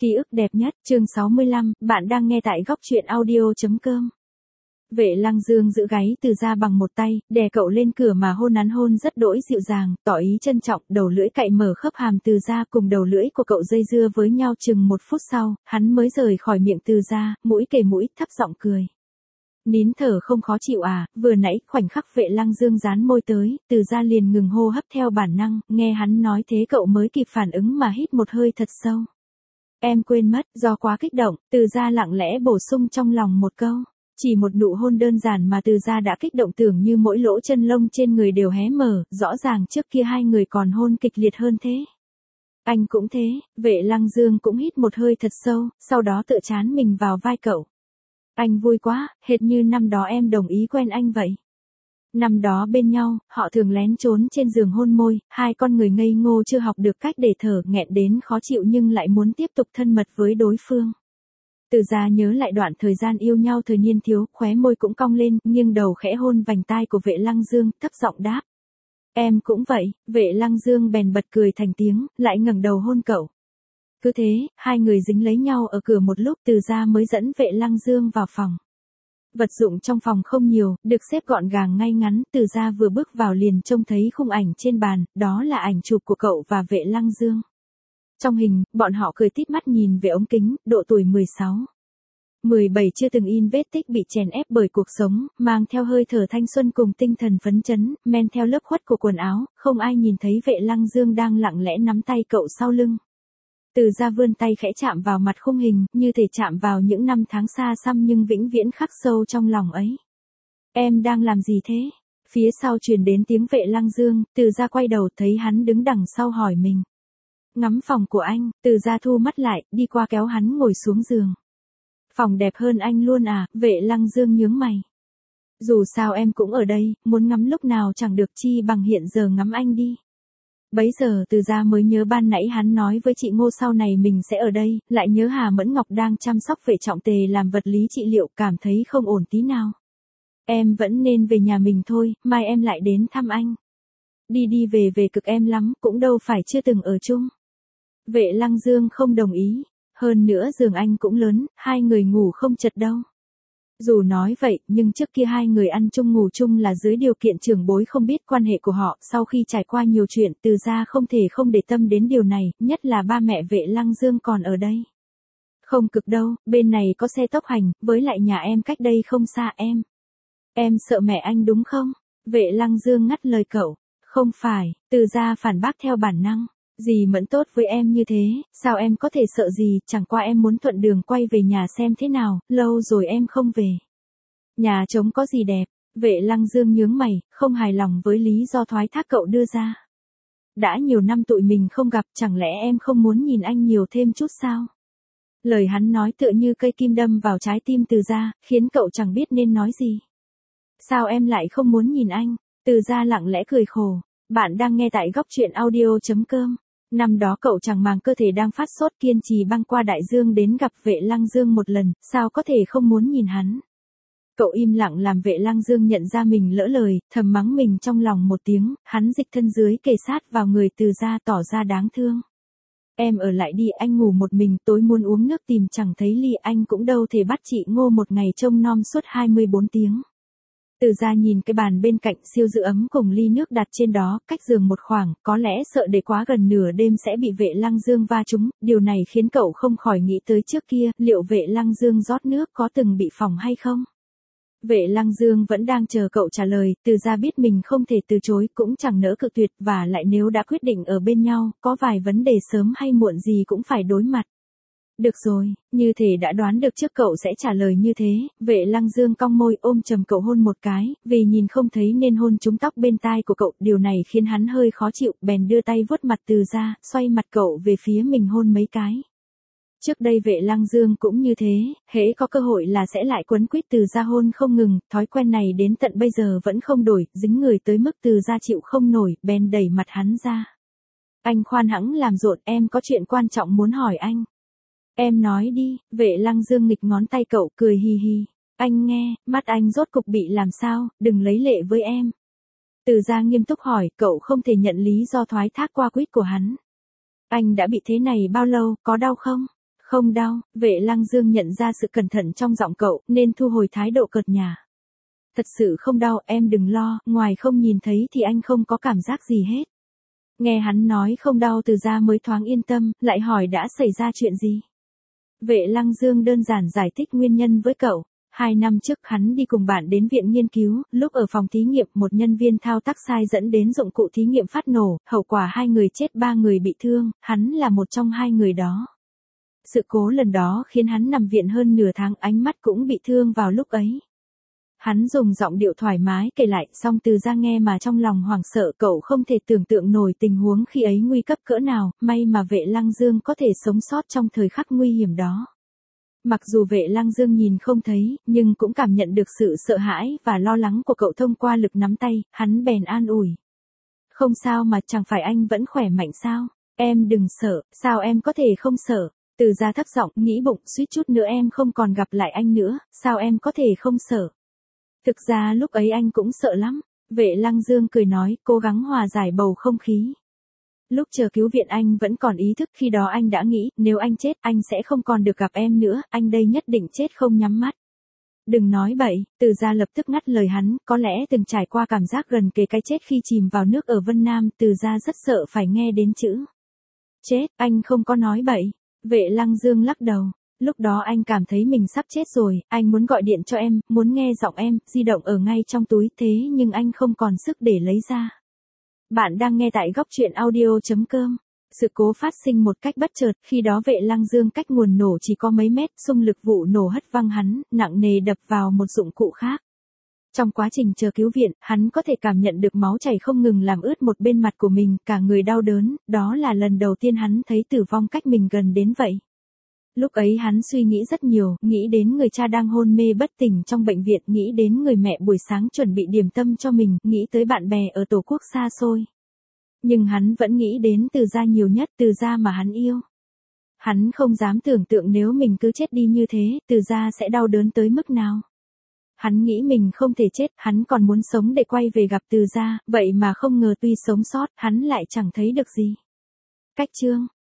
Ký ức đẹp nhất, chương 65, bạn đang nghe tại góc truyện audio.com. Vệ Lăng Dương giữ gáy Từ Gia bằng một tay, đè cậu lên cửa mà hôn hắn hôn rất đỗi dịu dàng, tỏ ý trân trọng, đầu lưỡi cạy mở khớp hàm Từ Gia cùng đầu lưỡi của cậu dây dưa với nhau chừng 1 phút sau, hắn mới rời khỏi miệng Từ Gia, mũi kề mũi, thấp giọng cười. Nín thở không khó chịu à, vừa nãy khoảnh khắc Vệ Lăng Dương dán môi tới, Từ Gia liền ngừng hô hấp theo bản năng, nghe hắn nói thế cậu mới kịp phản ứng mà hít một hơi thật sâu. Em quên mất, do quá kích động, Từ Gia lặng lẽ bổ sung trong lòng một câu. Chỉ một nụ hôn đơn giản mà Từ Gia đã kích động tưởng như mỗi lỗ chân lông trên người đều hé mở, rõ ràng trước kia hai người còn hôn kịch liệt hơn thế. Anh cũng thế, Vệ Lăng Dương cũng hít một hơi thật sâu, sau đó tựa chán mình vào vai cậu. Anh vui quá, hệt như năm đó em đồng ý quen anh vậy. Năm đó bên nhau, họ thường lén trốn trên giường hôn môi, hai con người ngây ngô chưa học được cách để thở, nghẹn đến khó chịu nhưng lại muốn tiếp tục thân mật với đối phương. Từ Gia nhớ lại đoạn thời gian yêu nhau thời niên thiếu, khóe môi cũng cong lên, nghiêng đầu khẽ hôn vành tai của Vệ Lăng Dương, thấp giọng đáp. Em cũng vậy, Vệ Lăng Dương bèn bật cười thành tiếng, lại ngẩng đầu hôn cậu. Cứ thế, hai người dính lấy nhau ở cửa một lúc Từ Gia mới dẫn Vệ Lăng Dương vào phòng. Vật dụng trong phòng không nhiều, được xếp gọn gàng ngay ngắn, Từ Gia vừa bước vào liền trông thấy khung ảnh trên bàn, đó là ảnh chụp của cậu và Vệ Lăng Dương. Trong hình, bọn họ cười tít mắt nhìn về ống kính, độ tuổi 16. 17 chưa từng in vết tích bị chèn ép bởi cuộc sống, mang theo hơi thở thanh xuân cùng tinh thần phấn chấn, men theo lớp khuất của quần áo, không ai nhìn thấy Vệ Lăng Dương đang lặng lẽ nắm tay cậu sau lưng. Từ Gia vươn tay khẽ chạm vào mặt khung hình, như thể chạm vào những năm tháng xa xăm nhưng vĩnh viễn khắc sâu trong lòng ấy. Em đang làm gì thế? Phía sau truyền đến tiếng Vệ Lăng Dương, Từ Gia quay đầu thấy hắn đứng đằng sau hỏi mình. Ngắm phòng của anh, Từ Gia thu mắt lại, đi qua kéo hắn ngồi xuống giường. Phòng đẹp hơn anh luôn à, Vệ Lăng Dương nhướng mày. Dù sao em cũng ở đây, muốn ngắm lúc nào chẳng được chi bằng hiện giờ ngắm anh đi. Bấy giờ Từ Gia mới nhớ ban nãy hắn nói với chị Ngô sau này mình sẽ ở đây, lại nhớ Hà Mẫn Ngọc đang chăm sóc Vệ Trọng Tề làm vật lý trị liệu, cảm thấy không ổn tí nào. Em vẫn nên về nhà mình thôi, mai em lại đến thăm anh. Đi về cực em lắm, cũng đâu phải chưa từng ở chung. Vệ Lăng Dương không đồng ý, hơn nữa giường anh cũng lớn, hai người ngủ không chật đâu. Dù nói vậy, nhưng trước kia hai người ăn chung ngủ chung là dưới điều kiện trưởng bối không biết quan hệ của họ, sau khi trải qua nhiều chuyện, Từ Gia không thể không để tâm đến điều này, nhất là ba mẹ Vệ Lăng Dương còn ở đây. Không cực đâu, bên này có xe tốc hành, với lại nhà em cách đây không xa em. Em sợ mẹ anh đúng không? Vệ Lăng Dương ngắt lời cậu. Không phải, Từ Gia phản bác theo bản năng. Dì Mẫn tốt với em như thế, sao em có thể sợ gì, chẳng qua em muốn thuận đường quay về nhà xem thế nào, lâu rồi em không về. Nhà trống có gì đẹp, Vệ Lăng Dương nhướng mày, không hài lòng với lý do thoái thác cậu đưa ra. Đã nhiều năm tụi mình không gặp, chẳng lẽ em không muốn nhìn anh nhiều thêm chút sao? Lời hắn nói tựa như cây kim đâm vào trái tim Từ Gia, khiến cậu chẳng biết nên nói gì. Sao em lại không muốn nhìn anh? Từ Gia lặng lẽ cười khổ. Bạn đang nghe tại góc truyện audio.com. Năm đó cậu chẳng màng cơ thể đang phát sốt kiên trì băng qua đại dương đến gặp Vệ Lăng Dương một lần, sao có thể không muốn nhìn hắn. Cậu im lặng làm Vệ Lăng Dương nhận ra mình lỡ lời, thầm mắng mình trong lòng một tiếng, hắn dịch thân dưới kề sát vào người Từ Gia tỏ ra đáng thương. Em ở lại đi, anh ngủ một mình, tối muốn uống nước tìm chẳng thấy ly, anh cũng đâu thể bắt chị Ngô một ngày trông nom suốt 24 tiếng. Từ Gia nhìn cái bàn bên cạnh siêu giữ ấm cùng ly nước đặt trên đó, cách giường một khoảng, có lẽ sợ để quá gần nửa đêm sẽ bị Vệ Lăng Dương va trúng, điều này khiến cậu không khỏi nghĩ tới trước kia, liệu Vệ Lăng Dương rót nước có từng bị phỏng hay không? Vệ Lăng Dương vẫn đang chờ cậu trả lời, Từ Gia biết mình không thể từ chối, cũng chẳng nỡ cự tuyệt, và lại nếu đã quyết định ở bên nhau, có vài vấn đề sớm hay muộn gì cũng phải đối mặt. Được rồi, như thể đã đoán được trước cậu sẽ trả lời như thế, Vệ Lăng Dương cong môi ôm chầm cậu hôn một cái, vì nhìn không thấy nên hôn trúng tóc bên tai của cậu, điều này khiến hắn hơi khó chịu, bèn đưa tay vuốt mặt Từ Gia, xoay mặt cậu về phía mình hôn mấy cái. Trước đây Vệ Lăng Dương cũng như thế, hễ có cơ hội là sẽ lại quấn quýt Từ Gia hôn không ngừng, thói quen này đến tận bây giờ vẫn không đổi, dính người tới mức Từ Gia chịu không nổi, bèn đẩy mặt hắn ra. Anh khoan hãng làm rộn, em có chuyện quan trọng muốn hỏi anh. Em nói đi, Vệ Lăng Dương nghịch ngón tay cậu, cười hì hì. Anh nghe, mắt anh rốt cục bị làm sao, đừng lấy lệ với em. Từ Gia nghiêm túc hỏi, cậu không thể nhận lý do thoái thác qua quýt của hắn. Anh đã bị thế này bao lâu, có đau không? Không đau, Vệ Lăng Dương nhận ra sự cẩn thận trong giọng cậu, nên thu hồi thái độ cợt nhả. Thật sự không đau, em đừng lo, ngoài không nhìn thấy thì anh không có cảm giác gì hết. Nghe hắn nói không đau Từ Gia mới thoáng yên tâm, lại hỏi đã xảy ra chuyện gì. Vệ Lăng Dương đơn giản giải thích nguyên nhân với cậu. 2 năm trước hắn đi cùng bạn đến viện nghiên cứu, lúc ở phòng thí nghiệm một nhân viên thao tác sai dẫn đến dụng cụ thí nghiệm phát nổ, hậu quả 2 người chết 3 người bị thương, hắn là một trong 2 người đó. Sự cố lần đó khiến hắn nằm viện hơn nửa tháng, ánh mắt cũng bị thương vào lúc ấy. Hắn dùng giọng điệu thoải mái kể lại, song Từ Gia nghe mà trong lòng hoảng sợ, cậu không thể tưởng tượng nổi tình huống khi ấy nguy cấp cỡ nào, may mà Vệ Lăng Dương có thể sống sót trong thời khắc nguy hiểm đó. Mặc dù Vệ Lăng Dương nhìn không thấy, nhưng cũng cảm nhận được sự sợ hãi và lo lắng của cậu thông qua lực nắm tay, hắn bèn an ủi. Không sao mà, chẳng phải anh vẫn khỏe mạnh sao? Em đừng sợ, sao em có thể không sợ? Từ Gia thấp giọng, nghĩ bụng, suýt chút nữa em không còn gặp lại anh nữa, sao em có thể không sợ? Thực ra lúc ấy anh cũng sợ lắm. Vệ Lăng Dương cười nói, cố gắng hòa giải bầu không khí. Lúc chờ cứu viện anh vẫn còn ý thức, khi đó anh đã nghĩ, nếu anh chết, anh sẽ không còn được gặp em nữa, anh đây nhất định chết không nhắm mắt. Đừng nói bậy, Từ Gia lập tức ngắt lời hắn, có lẽ từng trải qua cảm giác gần kề cái chết khi chìm vào nước ở Vân Nam, Từ Gia rất sợ phải nghe đến chữ chết, anh không có nói bậy. Vệ Lăng Dương lắc đầu. Lúc đó anh cảm thấy mình sắp chết rồi, anh muốn gọi điện cho em, muốn nghe giọng em, di động ở ngay trong túi, thế nhưng anh không còn sức để lấy ra. Bạn đang nghe tại góc truyện audio.com. Sự cố phát sinh một cách bất chợt, khi đó Vệ Lăng Dương cách nguồn nổ chỉ có mấy mét, xung lực vụ nổ hất văng hắn, nặng nề đập vào một dụng cụ khác. Trong quá trình chờ cứu viện, hắn có thể cảm nhận được máu chảy không ngừng làm ướt một bên mặt của mình, cả người đau đớn, đó là lần đầu tiên hắn thấy tử vong cách mình gần đến vậy. Lúc ấy hắn suy nghĩ rất nhiều, nghĩ đến người cha đang hôn mê bất tỉnh trong bệnh viện, nghĩ đến người mẹ buổi sáng chuẩn bị điểm tâm cho mình, nghĩ tới bạn bè ở tổ quốc xa xôi. Nhưng hắn vẫn nghĩ đến Từ Gia nhiều nhất, Từ Gia mà hắn yêu. Hắn không dám tưởng tượng nếu mình cứ chết đi như thế, Từ Gia sẽ đau đớn tới mức nào. Hắn nghĩ mình không thể chết, hắn còn muốn sống để quay về gặp Từ Gia, vậy mà không ngờ tuy sống sót, hắn lại chẳng thấy được gì. Cách chương